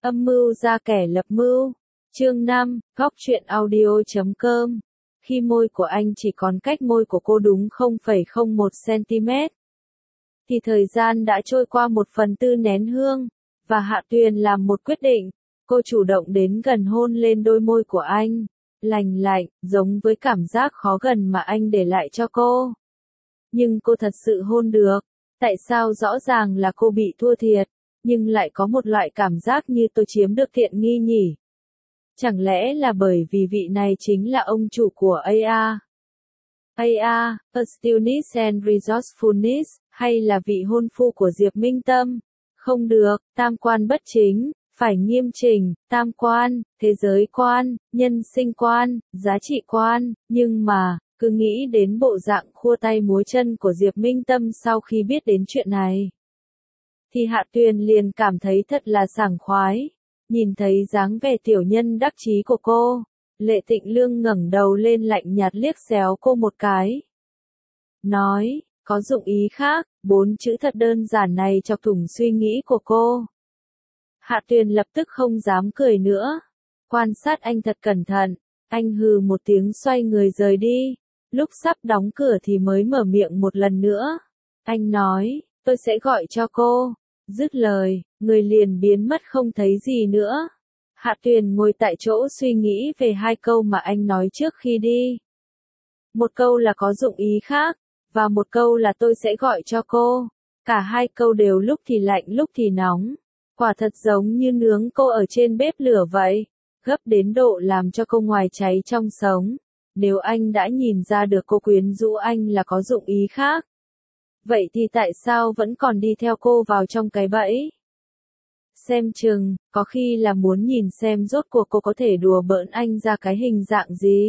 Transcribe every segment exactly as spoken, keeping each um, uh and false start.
Âm mưu ra kẻ lập mưu. Chương năm, góc truyện audio chấm com. Khi môi của anh chỉ còn cách môi của cô đúng không phẩy không một xăng-ti-mét, thì thời gian đã trôi qua một phần tư nén hương, và Hạ Tuyền làm một quyết định. Cô chủ động đến gần hôn lên đôi môi của anh, lành lạnh, giống với cảm giác khó gần mà anh để lại cho cô. Nhưng cô thật sự hôn được. Tại sao rõ ràng là cô bị thua thiệt, nhưng lại có một loại cảm giác như tôi chiếm được tiện nghi nhỉ? Chẳng lẽ là bởi vì vị này chính là ông chủ của a a? a a, Astuteness and Resourcefulness, hay là vị hôn phu của Diệp Minh Tâm? Không được, tam quan bất chính, phải nghiêm chỉnh, tam quan, thế giới quan, nhân sinh quan, giá trị quan, nhưng mà, cứ nghĩ đến bộ dạng khua tay múa chân của Diệp Minh Tâm sau khi biết đến chuyện này, thì Hạ Tuyền liền cảm thấy thật là sảng khoái. Nhìn thấy dáng vẻ tiểu nhân đắc chí của cô, Lệ Tịnh Lương ngẩng đầu lên lạnh nhạt liếc xéo cô một cái. Nói, có dụng ý khác, bốn chữ thật đơn giản này chọc thủng suy nghĩ của cô. Hạ Tuyền lập tức không dám cười nữa. Quan sát anh thật cẩn thận, anh hừ một tiếng xoay người rời đi. Lúc sắp đóng cửa thì mới mở miệng một lần nữa. Anh nói, tôi sẽ gọi cho cô. Dứt lời, người liền biến mất không thấy gì nữa. Hạ Tuyền ngồi tại chỗ suy nghĩ về hai câu mà anh nói trước khi đi. Một câu là có dụng ý khác, và một câu là tôi sẽ gọi cho cô. Cả hai câu đều lúc thì lạnh lúc thì nóng. Quả thật giống như nướng cô ở trên bếp lửa vậy, gấp đến độ làm cho cô ngoài cháy trong sống. Nếu anh đã nhìn ra được cô quyến rũ anh là có dụng ý khác, vậy thì tại sao vẫn còn đi theo cô vào trong cái bẫy? Xem chừng, có khi là muốn nhìn xem rốt cuộc cô có thể đùa bỡn anh ra cái hình dạng gì.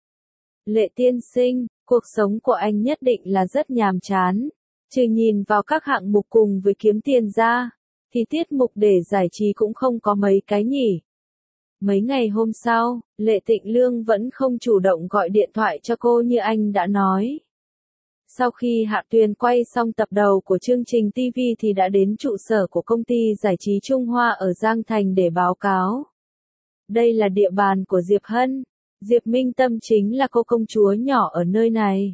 Lệ tiên sinh, cuộc sống của anh nhất định là rất nhàm chán. Trừ nhìn vào các hạng mục cùng với kiếm tiền ra, thì tiết mục để giải trí cũng không có mấy cái nhỉ. Mấy ngày hôm sau, Lệ Tịnh Lương vẫn không chủ động gọi điện thoại cho cô như anh đã nói. Sau khi Hạ Tuyền quay xong tập đầu của chương trình ti vi thì đã đến trụ sở của công ty giải trí Trung Hoa ở Giang Thành để báo cáo. Đây là địa bàn của Diệp Hân. Diệp Minh Tâm chính là cô công chúa nhỏ ở nơi này.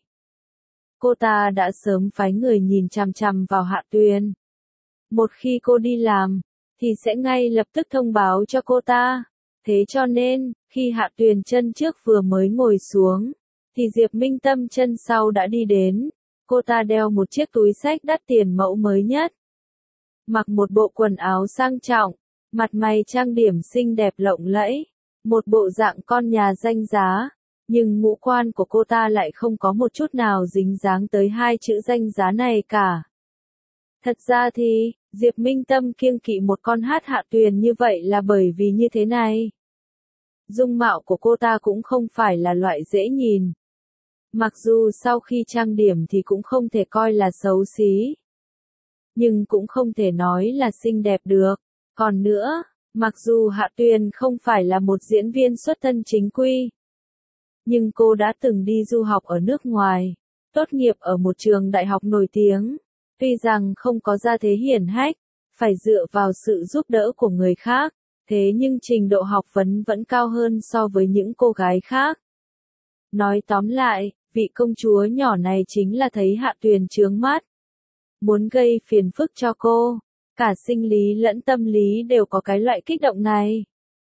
Cô ta đã sớm phái người nhìn chằm chằm vào Hạ Tuyền. Một khi cô đi làm, thì sẽ ngay lập tức thông báo cho cô ta. Thế cho nên, khi Hạ Tuyền chân trước vừa mới ngồi xuống, thì Diệp Minh Tâm chân sau đã đi đến. Cô ta đeo một chiếc túi xách đắt tiền mẫu mới nhất, mặc một bộ quần áo sang trọng, mặt mày trang điểm xinh đẹp lộng lẫy, một bộ dạng con nhà danh giá, nhưng ngũ quan của cô ta lại không có một chút nào dính dáng tới hai chữ danh giá này cả. Thật ra thì, Diệp Minh Tâm kiêng kỵ một con hát Hạ Tuyền như vậy là bởi vì như thế này. Dung mạo của cô ta cũng không phải là loại dễ nhìn. Mặc dù sau khi trang điểm thì cũng không thể coi là xấu xí, nhưng cũng không thể nói là xinh đẹp được. Còn nữa, mặc dù Hạ Tuyền không phải là một diễn viên xuất thân chính quy, nhưng cô đã từng đi du học ở nước ngoài, tốt nghiệp ở một trường đại học nổi tiếng. Tuy rằng không có gia thế hiển hách, phải dựa vào sự giúp đỡ của người khác, thế nhưng trình độ học vấn vẫn cao hơn so với những cô gái khác. Nói tóm lại, vị công chúa nhỏ này chính là thấy Hạ Tuyền chướng mắt, muốn gây phiền phức cho cô. Cả sinh lý lẫn tâm lý đều có cái loại kích động này.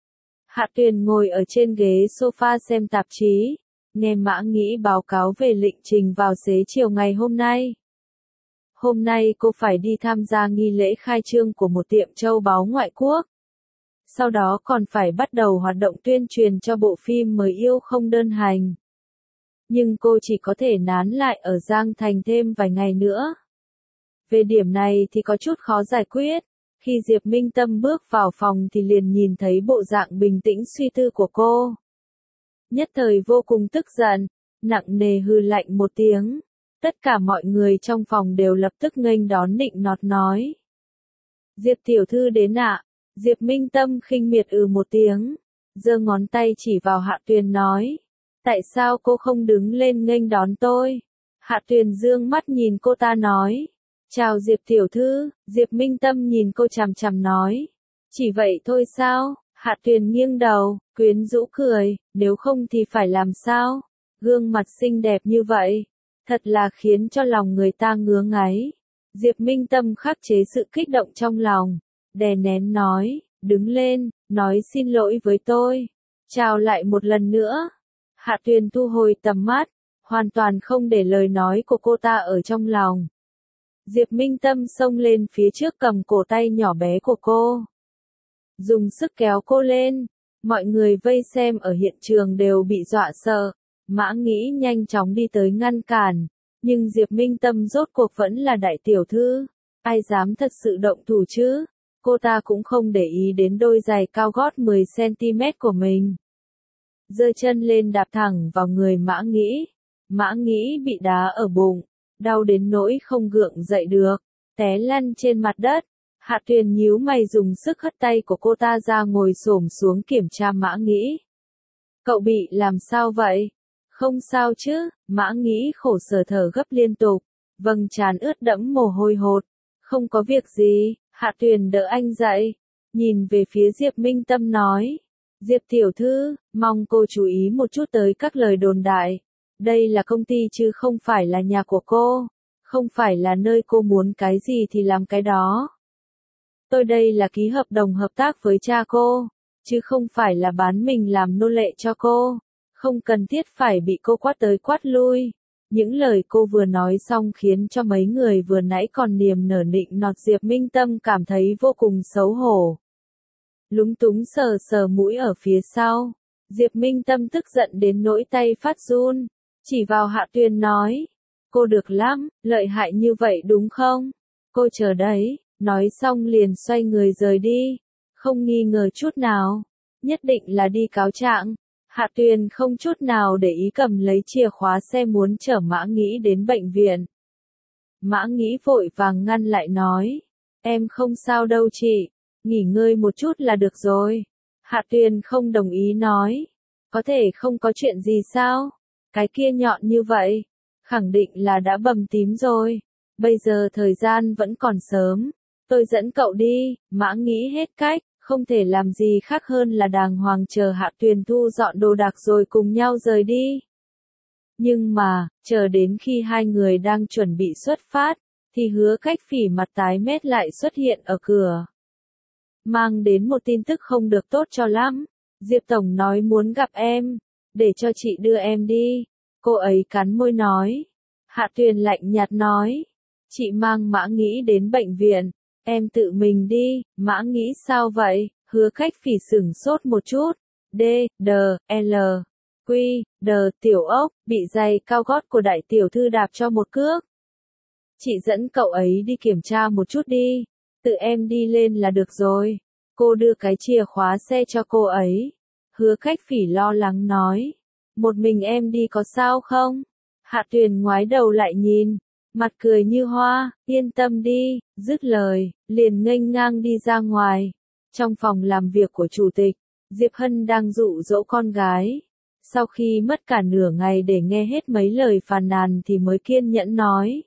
Hạ Tuyền ngồi ở trên ghế sofa xem tạp chí, nghe Mã Nghĩ báo cáo về lịch trình vào xế chiều ngày hôm nay. Hôm nay cô phải đi tham gia nghi lễ khai trương của một tiệm châu báu ngoại quốc. Sau đó còn phải bắt đầu hoạt động tuyên truyền cho bộ phim mới yêu không đơn hành. Nhưng cô chỉ có thể nán lại ở Giang Thành thêm vài ngày nữa. Về điểm này thì có chút khó giải quyết. Khi Diệp Minh Tâm bước vào phòng thì liền nhìn thấy bộ dạng bình tĩnh suy tư của cô. Nhất thời vô cùng tức giận, nặng nề hừ lạnh một tiếng. Tất cả mọi người trong phòng đều lập tức nghênh đón nịnh nọt nói. Diệp tiểu thư đến ạ. Diệp Minh Tâm khinh miệt ừ một tiếng, giơ ngón tay chỉ vào Hạ Tuyền nói. Tại sao cô không đứng lên nghênh đón tôi? Hạ Tuyền dương mắt nhìn cô ta nói. Chào Diệp tiểu thư. Diệp Minh Tâm nhìn cô chằm chằm nói. Chỉ vậy thôi sao? Hạ Tuyền nghiêng đầu, quyến rũ cười, nếu không thì phải làm sao? Gương mặt xinh đẹp như vậy, thật là khiến cho lòng người ta ngứa ngáy. Diệp Minh Tâm khắc chế sự kích động trong lòng, đè nén nói, đứng lên, nói xin lỗi với tôi. Chào lại một lần nữa. Hạ Tuyền thu hồi tầm mắt, hoàn toàn không để lời nói của cô ta ở trong lòng. Diệp Minh Tâm xông lên phía trước cầm cổ tay nhỏ bé của cô, dùng sức kéo cô lên. Mọi người vây xem ở hiện trường đều bị dọa sợ. Mã Nghĩ nhanh chóng đi tới ngăn cản, nhưng Diệp Minh Tâm rốt cuộc vẫn là đại tiểu thư, ai dám thật sự động thủ chứ? Cô ta cũng không để ý đến đôi giày cao gót mười xăng-ti-mét của mình, giơ chân lên đạp thẳng vào người Mã Nghĩ. Mã Nghĩ bị đá ở bụng, đau đến nỗi không gượng dậy được, té lăn trên mặt đất. Hạ Tuyền nhíu mày dùng sức hất tay của cô ta ra, ngồi xổm xuống kiểm tra Mã Nghĩ. Cậu bị làm sao vậy? Không sao chứ? Mã Nghĩ khổ sở thở gấp liên tục, vầng trán ướt đẫm mồ hôi hột. Không có việc gì. Hạ Tuyền đỡ anh dậy, nhìn về phía Diệp Minh Tâm nói. Diệp tiểu thư, mong cô chú ý một chút tới các lời đồn đại. Đây là công ty chứ không phải là nhà của cô, không phải là nơi cô muốn cái gì thì làm cái đó. Tôi đây là ký hợp đồng hợp tác với cha cô, chứ không phải là bán mình làm nô lệ cho cô. Không cần thiết phải bị cô quát tới quát lui. Những lời cô vừa nói xong khiến cho mấy người vừa nãy còn niềm nở nịnh nọt Diệp Minh Tâm cảm thấy vô cùng xấu hổ. Lúng túng sờ sờ mũi ở phía sau. Diệp Minh Tâm tức giận đến nỗi tay phát run, chỉ vào Hạ Tuyền nói. Cô được lắm, lợi hại như vậy đúng không? Cô chờ đấy. Nói xong liền xoay người rời đi, không nghi ngờ chút nào, nhất định là đi cáo trạng. Hạ Tuyền không chút nào để ý cầm lấy chìa khóa xe muốn chở Mã Nghĩ đến bệnh viện. Mã Nghĩ vội vàng ngăn lại nói, em không sao đâu chị, nghỉ ngơi một chút là được rồi. Hạ Tuyền không đồng ý nói, có thể không có chuyện gì sao? Cái kia nhọn như vậy, khẳng định là đã bầm tím rồi. Bây giờ thời gian vẫn còn sớm, tôi dẫn cậu đi. Mã Nghĩ hết cách, không thể làm gì khác hơn là đàng hoàng chờ Hạ Tuyền thu dọn đồ đạc rồi cùng nhau rời đi. Nhưng mà, chờ đến khi hai người đang chuẩn bị xuất phát, thì Hứa Cách Phỉ mặt tái mét lại xuất hiện ở cửa, mang đến một tin tức không được tốt cho lắm. Diệp Tổng nói muốn gặp em, để cho chị đưa em đi. Cô ấy cắn môi nói. Hạ Tuyền lạnh nhạt nói, chị mang Mã Nghĩ đến bệnh viện, em tự mình đi. Mã Nghĩ sao vậy? Hứa Cách Phỉ sửng sốt một chút. D, D, L, Q, D, tiểu ốc, bị giày cao gót của đại tiểu thư đạp cho một cước. Chị dẫn cậu ấy đi kiểm tra một chút đi, tự em đi lên là được rồi. Cô đưa cái chìa khóa xe cho cô ấy. Hứa Cách Phỉ lo lắng nói, một mình em đi có sao không? Hạ Tuyền ngoái đầu lại nhìn, mặt cười như hoa, yên tâm đi. Dứt lời, liền nghênh ngang đi ra ngoài. Trong phòng làm việc của chủ tịch, Diệp Hân đang dụ dỗ con gái. Sau khi mất cả nửa ngày để nghe hết mấy lời phàn nàn thì mới kiên nhẫn nói.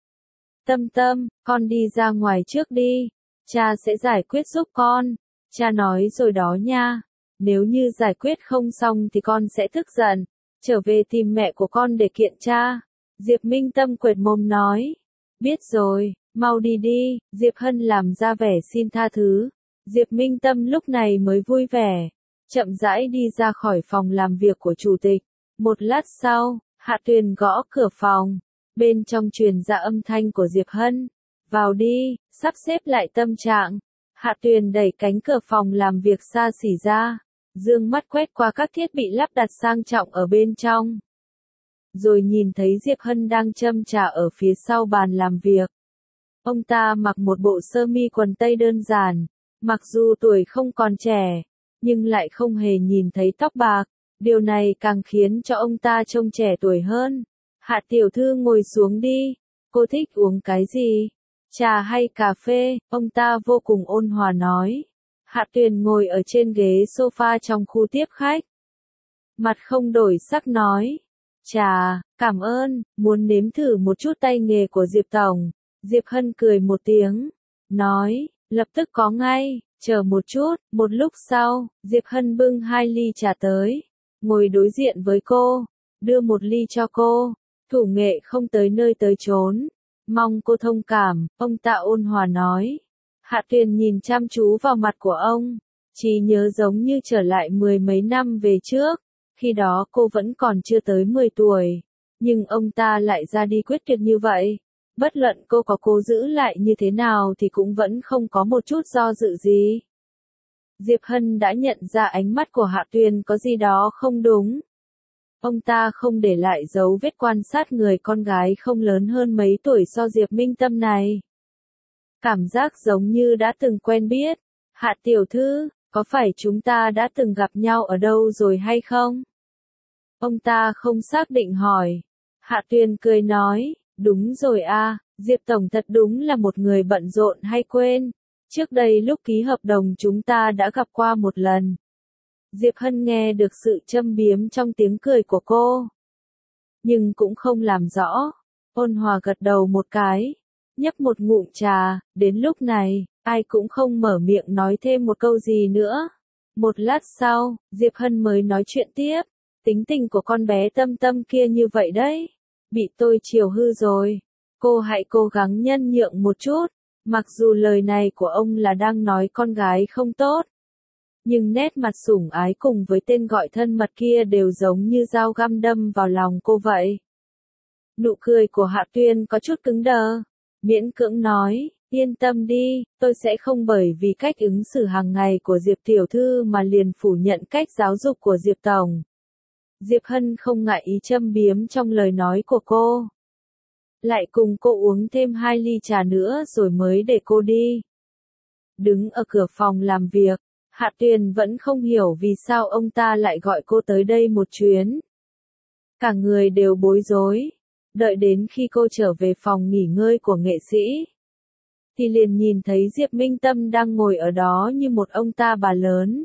Tâm Tâm, con đi ra ngoài trước đi, cha sẽ giải quyết giúp con. Cha nói rồi đó nha, nếu như giải quyết không xong thì con sẽ tức giận, trở về tìm mẹ của con để kiện cha. Diệp Minh Tâm quệt mồm nói, biết rồi, mau đi đi. Diệp Hân làm ra vẻ xin tha thứ. Diệp Minh Tâm lúc này mới vui vẻ, chậm rãi đi ra khỏi phòng làm việc của chủ tịch. Một lát sau, Hạ Tuyền gõ cửa phòng, bên trong truyền ra âm thanh của Diệp Hân. Vào đi, sắp xếp lại tâm trạng. Hạ Tuyền đẩy cánh cửa phòng làm việc xa xỉ ra, dương mắt quét qua các thiết bị lắp đặt sang trọng ở bên trong. Rồi nhìn thấy Diệp Hân đang châm trà ở phía sau bàn làm việc. Ông ta mặc một bộ sơ mi quần tây đơn giản, mặc dù tuổi không còn trẻ, nhưng lại không hề nhìn thấy tóc bạc, điều này càng khiến cho ông ta trông trẻ tuổi hơn. Hạ tiểu thư ngồi xuống đi, cô thích uống cái gì? Trà hay cà phê? Ông ta vô cùng ôn hòa nói. Hạ Tuyền ngồi ở trên ghế sofa trong khu tiếp khách, mặt không đổi sắc nói. Trà, cảm ơn, muốn nếm thử một chút tay nghề của Diệp Tổng. Diệp Hân cười một tiếng, nói, Lập tức có ngay, chờ một chút, một lúc sau, Diệp Hân bưng hai ly trà tới, ngồi đối diện với cô, đưa một ly cho cô, thủ nghệ không tới nơi tới chốn, mong cô thông cảm, ông ta ôn hòa nói. Hạ Tuyền nhìn chăm chú vào mặt của ông, trí nhớ giống như trở lại mười mấy năm về trước, khi đó cô vẫn còn chưa tới mười tuổi, nhưng ông ta lại ra đi quyết tuyệt như vậy. Bất luận cô có cố giữ lại như thế nào thì cũng vẫn không có một chút do dự gì. Diệp Hân đã nhận ra ánh mắt của Hạ Tuyền có gì đó không đúng. Ông ta không để lại dấu vết quan sát người con gái không lớn hơn mấy tuổi so Diệp Minh Tâm này. Cảm giác giống như đã từng quen biết. Hạ tiểu thư, có phải chúng ta đã từng gặp nhau ở đâu rồi hay không? Ông ta không xác định hỏi. Hạ Tuyền cười nói, đúng rồi a, Diệp Tổng thật đúng là một người bận rộn hay quên. Trước đây lúc ký hợp đồng chúng ta đã gặp qua một lần. Diệp Hân nghe được sự châm biếm trong tiếng cười của cô. Nhưng cũng không làm rõ. Ôn hòa gật đầu một cái. Nhấp một ngụm trà, đến lúc này, ai cũng không mở miệng nói thêm một câu gì nữa. Một lát sau, Diệp Hân mới nói chuyện tiếp. Tính tình của con bé Tâm Tâm kia như vậy đấy. Bị tôi chiều hư rồi. Cô hãy cố gắng nhân nhượng một chút. Mặc dù lời này của ông là đang nói con gái không tốt. Nhưng nét mặt sủng ái cùng với tên gọi thân mật kia đều giống như dao găm đâm vào lòng cô vậy. Nụ cười của Hạ Tuyền có chút cứng đờ. Miễn cưỡng nói, yên tâm đi, tôi sẽ không bởi vì cách ứng xử hàng ngày của Diệp Tiểu Thư mà liền phủ nhận cách giáo dục của Diệp Tổng. Diệp Hân không ngại ý châm biếm trong lời nói của cô. Lại cùng cô uống thêm hai ly trà nữa rồi mới để cô đi. Đứng ở cửa phòng làm việc, Hạ Tuyền vẫn không hiểu vì sao ông ta lại gọi cô tới đây một chuyến. Cả người đều bối rối. Đợi đến khi cô trở về phòng nghỉ ngơi của nghệ sĩ, thì liền nhìn thấy Diệp Minh Tâm đang ngồi ở đó như một ông ta bà lớn.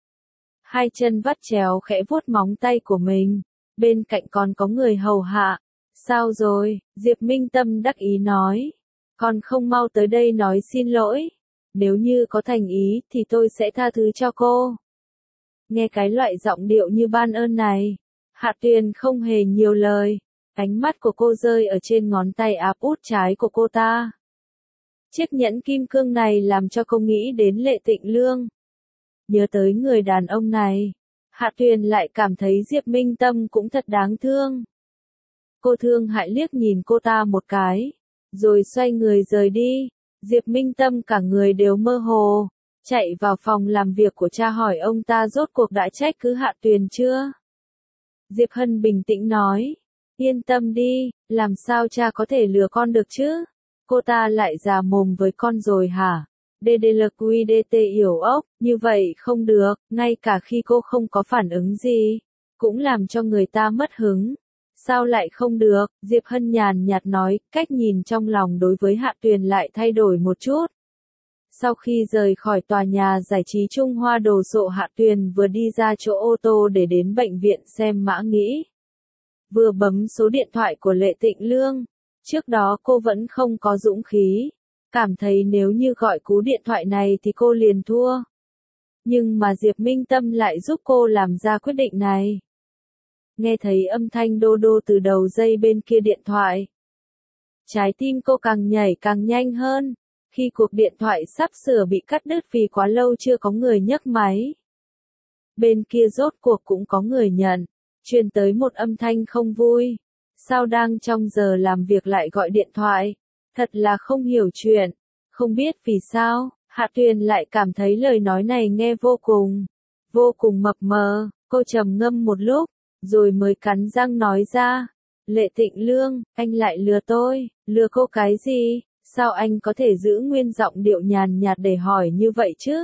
Hai chân vắt chéo khẽ vuốt móng tay của mình, bên cạnh còn có người hầu hạ. Sao rồi? Diệp Minh Tâm đắc ý nói. Còn không mau tới đây nói xin lỗi. Nếu như có thành ý thì tôi sẽ tha thứ cho cô. Nghe cái loại giọng điệu như ban ơn này, Hạ Tuyền không hề nhiều lời. Ánh mắt của cô rơi ở trên ngón tay áp út trái của cô ta. Chiếc nhẫn kim cương này làm cho cô nghĩ đến Lệ Tịnh Lương. Nhớ tới người đàn ông này, Hạ Tuyền lại cảm thấy Diệp Minh Tâm cũng thật đáng thương. Cô thương hại liếc nhìn cô ta một cái, rồi xoay người rời đi. Diệp Minh Tâm cả người đều mơ hồ, chạy vào phòng làm việc của cha hỏi ông ta rốt cuộc đã trách cứ Hạ Tuyền chưa. Diệp Hân bình tĩnh nói, yên tâm đi, làm sao cha có thể lừa con được chứ? Cô ta lại già mồm với con rồi hả? đê đê lờ quy đê tê yểu ốc, như vậy không được, ngay cả khi cô không có phản ứng gì, cũng làm cho người ta mất hứng. Sao lại không được? Diệp Hân nhàn nhạt nói, cách nhìn trong lòng đối với Hạ Tuyền lại thay đổi một chút. Sau khi rời khỏi tòa nhà giải trí Trung Hoa đồ sộ, Hạ Tuyền vừa đi ra chỗ ô tô để đến bệnh viện xem mã nghĩ. Vừa bấm số điện thoại của Lệ Tịnh Lương. Trước đó cô vẫn không có dũng khí. Cảm thấy nếu như gọi cú điện thoại này thì cô liền thua. Nhưng mà Diệp Minh Tâm lại giúp cô làm ra quyết định này. Nghe thấy âm thanh đô đô từ đầu dây bên kia điện thoại. Trái tim cô càng nhảy càng nhanh hơn. Khi cuộc điện thoại sắp sửa bị cắt đứt vì quá lâu chưa có người nhấc máy. Bên kia rốt cuộc cũng có người nhận. Truyền tới một âm thanh không vui. Sao đang trong giờ làm việc lại gọi điện thoại? Thật là không hiểu chuyện. Không biết vì sao, Hạ Tuyền lại cảm thấy lời nói này nghe vô cùng, vô cùng mập mờ. Cô trầm ngâm một lúc, rồi mới cắn răng nói ra. Lệ Tịnh Lương, anh lại lừa tôi. Lừa cô cái gì? Sao anh có thể giữ nguyên giọng điệu nhàn nhạt để hỏi như vậy chứ?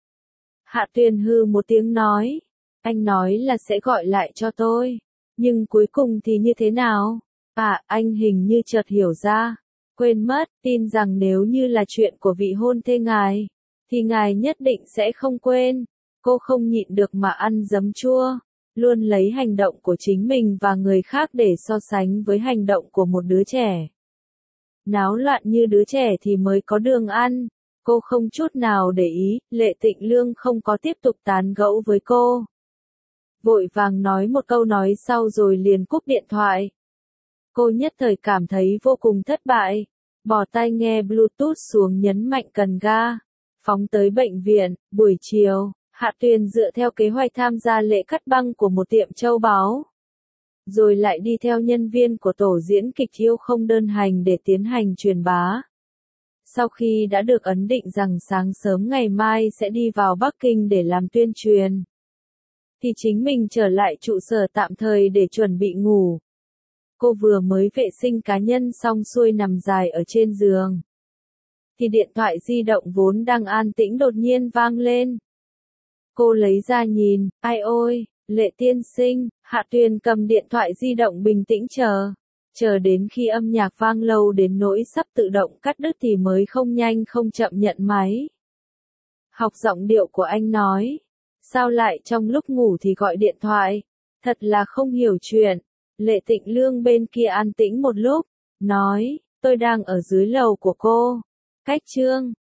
Hạ Tuyền hừ một tiếng nói. Anh nói là sẽ gọi lại cho tôi. Nhưng cuối cùng thì như thế nào? À, anh hình như chợt hiểu ra. Quên mất, tin rằng nếu như là chuyện của vị hôn thê ngài, thì ngài nhất định sẽ không quên. Cô không nhịn được mà ăn giấm chua. Luôn lấy hành động của chính mình và người khác để so sánh với hành động của một đứa trẻ. Náo loạn như đứa trẻ thì mới có đường ăn. Cô không chút nào để ý, Lệ Tịnh Lương không có tiếp tục tán gẫu với cô. Vội vàng nói một câu nói sau rồi liền cúp điện thoại. Cô nhất thời cảm thấy vô cùng thất bại. Bỏ tai nghe Bluetooth xuống nhấn mạnh cần ga. Phóng tới bệnh viện, buổi chiều, Hạ Tuyền dựa theo kế hoạch tham gia lễ cắt băng của một tiệm châu báu. Rồi lại đi theo nhân viên của tổ diễn kịch Yêu Không Đơn Hành để tiến hành truyền bá. Sau khi đã được ấn định rằng sáng sớm ngày mai sẽ đi vào Bắc Kinh để làm tuyên truyền, thì chính mình trở lại trụ sở tạm thời để chuẩn bị ngủ. Cô vừa mới vệ sinh cá nhân xong xuôi nằm dài ở trên giường, thì điện thoại di động vốn đang an tĩnh đột nhiên vang lên. Cô lấy ra nhìn, ai ôi, Lệ tiên sinh. Hạ Tuyền cầm điện thoại di động bình tĩnh chờ. Chờ đến khi âm nhạc vang lâu đến nỗi sắp tự động cắt đứt thì mới không nhanh không chậm nhận máy. Học giọng điệu của anh nói. Sao lại trong lúc ngủ thì gọi điện thoại? Thật là không hiểu chuyện. Lệ Tịnh Lương bên kia an tĩnh một lúc. Nói, tôi đang ở dưới lầu của cô. Cách Trương,